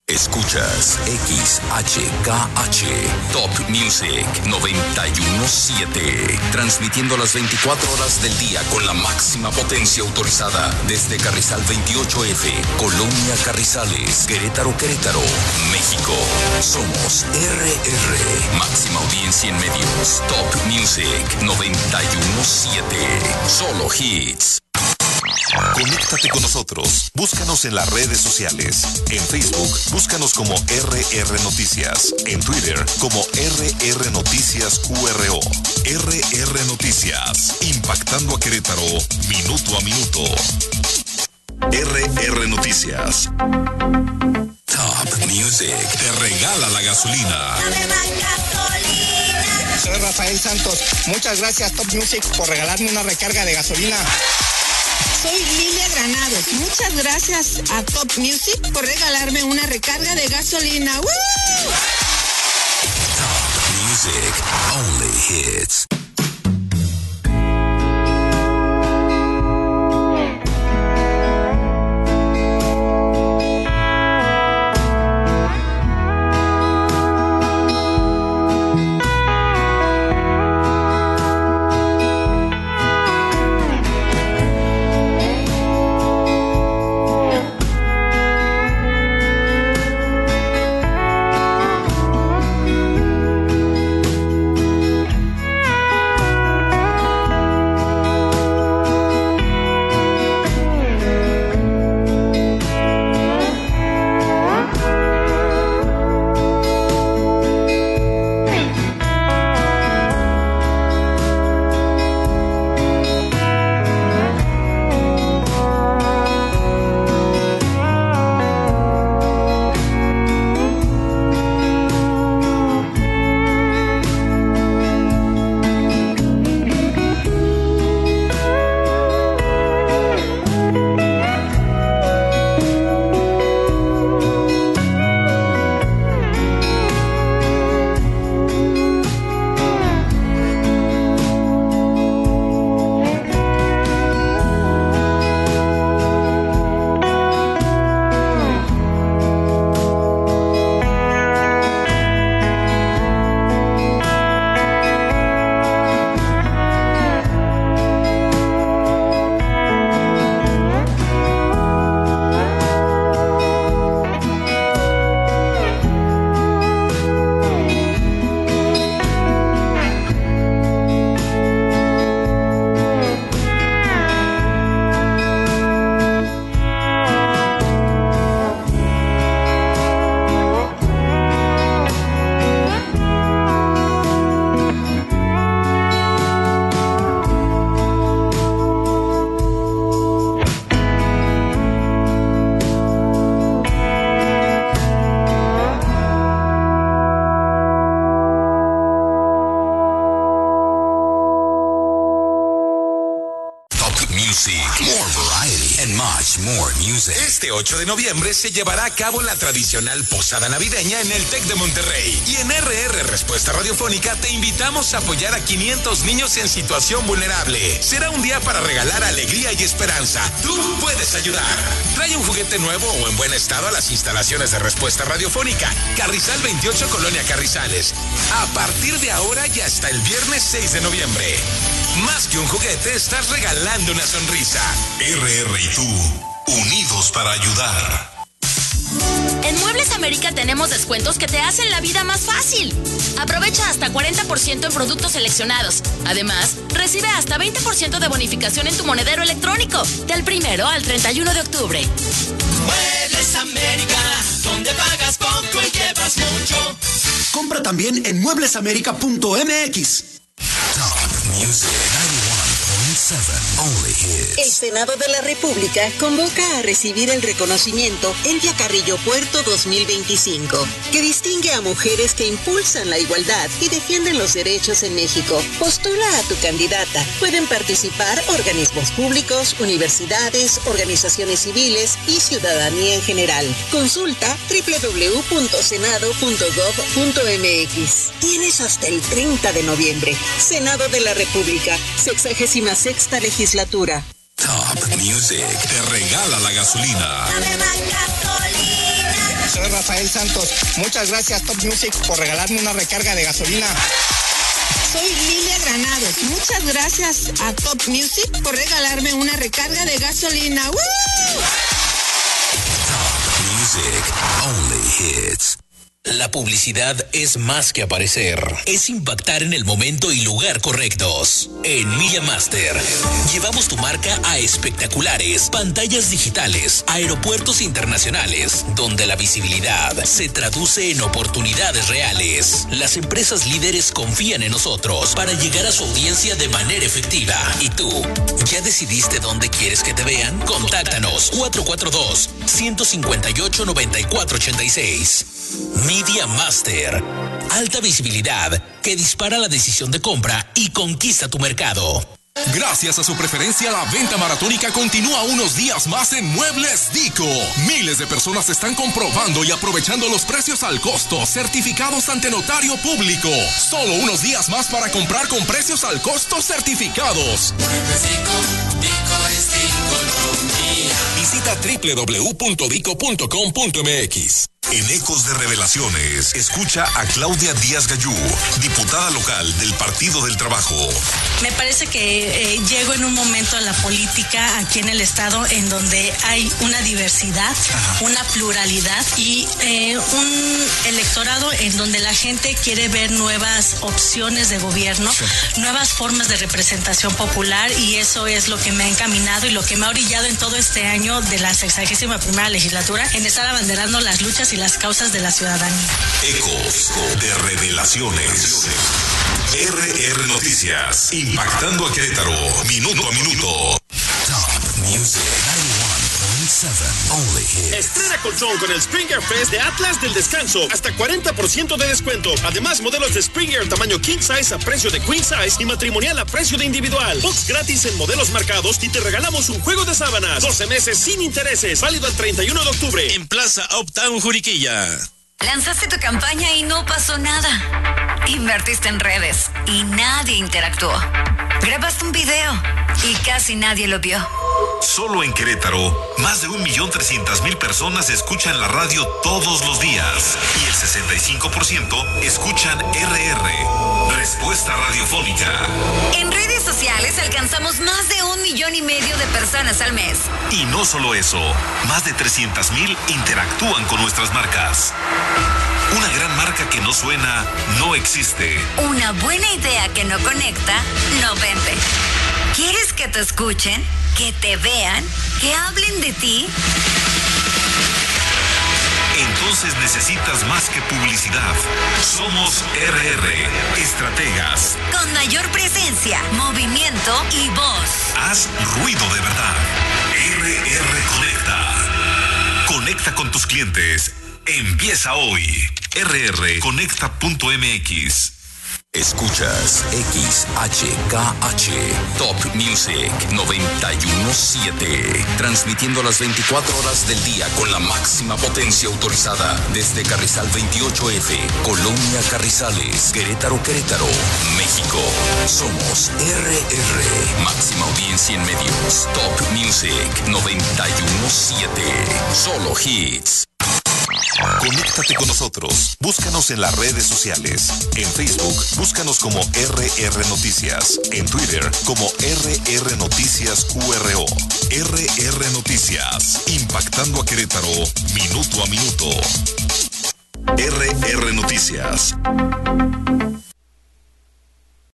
Escuchas XHKH Top Music 91.7, transmitiendo las 24 horas del día con la máxima potencia autorizada desde Carrizal 28F, Colonia Carrizales, Querétaro, México. Somos RR, máxima audiencia en medios. Top Music 91.7, solo hits. Conéctate con nosotros. Búscanos en las redes sociales. En Facebook, búscanos como RR Noticias. En Twitter, como RR Noticias QRO. RR Noticias, impactando a Querétaro, minuto a minuto. RR Noticias. Top Music Te regala la gasolina. Soy Rafael Santos. Muchas gracias, Top Music, por regalarme una recarga de gasolina. Soy Lilia Granados. Muchas gracias a Top Music por regalarme una recarga de gasolina. ¡Woo! Top Music, only hits. Este 8 de noviembre se llevará a cabo la tradicional posada navideña en el TEC de Monterrey. Y en RR Respuesta Radiofónica te invitamos a apoyar a 500 niños en situación vulnerable. Será un día para regalar alegría y esperanza. Tú puedes ayudar. Trae un juguete nuevo o en buen estado a las instalaciones de Respuesta Radiofónica. Carrizal 28, Colonia Carrizales. A partir de ahora y hasta el viernes 6 de noviembre. Más que un juguete, estás regalando una sonrisa. RR y tú, unidos para ayudar. En Muebles América tenemos descuentos que te hacen la vida más fácil. Aprovecha hasta 40% en productos seleccionados. Además, recibe hasta 20% de bonificación en tu monedero electrónico del 1 al 31 de octubre. Muebles América, donde pagas poco y llevas mucho. Compra también en mueblesamerica.mx. Top Music 91.7, only hits. El Senado de la República convoca a recibir el reconocimiento Envia Carrillo Puerto 2025, que distingue a mujeres que impulsan la igualdad y defienden los derechos en México. Postula a tu candidata. Pueden participar organismos públicos, universidades, organizaciones civiles y ciudadanía en general. Consulta www.senado.gov.mx. Tienes hasta el 30 de noviembre. Senado de la República, 66ª legislatura. Top Music te regala la gasolina. Soy Rafael Santos. Muchas gracias Top Music por regalarme una recarga de gasolina. Soy Lilia Granados. Muchas gracias a Top Music por regalarme una recarga de gasolina. ¡Woo! Top Music, only hits. La publicidad es más que aparecer, es impactar en el momento y lugar correctos. En Milla Master, llevamos tu marca a espectaculares pantallas digitales, aeropuertos internacionales, donde la visibilidad se traduce en oportunidades reales. Las empresas líderes confían en nosotros para llegar a su audiencia de manera efectiva. ¿Y tú? ¿Ya decidiste dónde quieres que te vean? Contáctanos 442-158-9486. Media Master. Alta visibilidad que dispara la decisión de compra y conquista tu mercado. Gracias a su preferencia, la venta maratónica continúa unos días más en Muebles Dico. Miles de personas están comprobando y aprovechando los precios al costo, certificados ante notario público. Solo unos días más para comprar con precios al costo certificados. Muebles Dico, Dico es Diconomía. Visita www.dico.com.mx. En Ecos de Revelaciones, escucha a Claudia Díaz Gallú, diputada local del Partido del Trabajo. Me parece que llego en un momento a la política aquí en el estado en donde hay una diversidad, una pluralidad y un electorado en donde la gente quiere ver nuevas opciones de gobierno, nuevas formas de representación popular, y eso es lo que me ha encaminado y lo que me ha orillado en todo este año de la 61ª legislatura en estar abanderando las luchas y las causas de la ciudadanía. Ecos de Revelaciones. RR Noticias, impactando a Querétaro, minuto a minuto. Top Music 91.7, only hits. Estrena colchón con el Springer Fest de Atlas del Descanso. Hasta 40% de descuento. Además, modelos de Springer tamaño King Size a precio de Queen Size y matrimonial a precio de individual. Box gratis en modelos marcados y te regalamos un juego de sábanas. 12 meses sin intereses. Válido al 31 de octubre. En Plaza Uptown Juriquilla. Lanzaste tu campaña y no pasó nada. Invertiste en redes y nadie interactuó. Grabaste un video y casi nadie lo vio. Solo en Querétaro, más de 1.300.000 personas escuchan la radio todos los días y el 65% escuchan RR, Respuesta Radiofónica. En redes sociales alcanzamos más de 1,5 millones de personas al mes. Y no solo eso, más de 300.000 interactúan con nuestras marcas. Una gran marca que no suena, no existe. Una buena idea que no conecta, no vende. ¿Quieres que te escuchen? ¿Que te vean? ¿Que hablen de ti? Entonces necesitas más que publicidad. Somos RR, estrategas. Con mayor presencia, movimiento y voz. Haz ruido de verdad. RR Conecta. Conecta con tus clientes. Empieza hoy. rrconecta.mx. Escuchas XHKH, Top Music 91.7, transmitiendo las 24 horas del día con la máxima potencia autorizada desde Carrizal 28F, Colonia Carrizales, Querétaro, México. Somos RR, máxima audiencia en medios. Top Music 91.7, solo hits. Conéctate con nosotros. Búscanos en las redes sociales. En Facebook, búscanos como RR Noticias. En Twitter, como RR Noticias QRO. RR Noticias. Impactando a Querétaro, minuto a minuto. RR Noticias.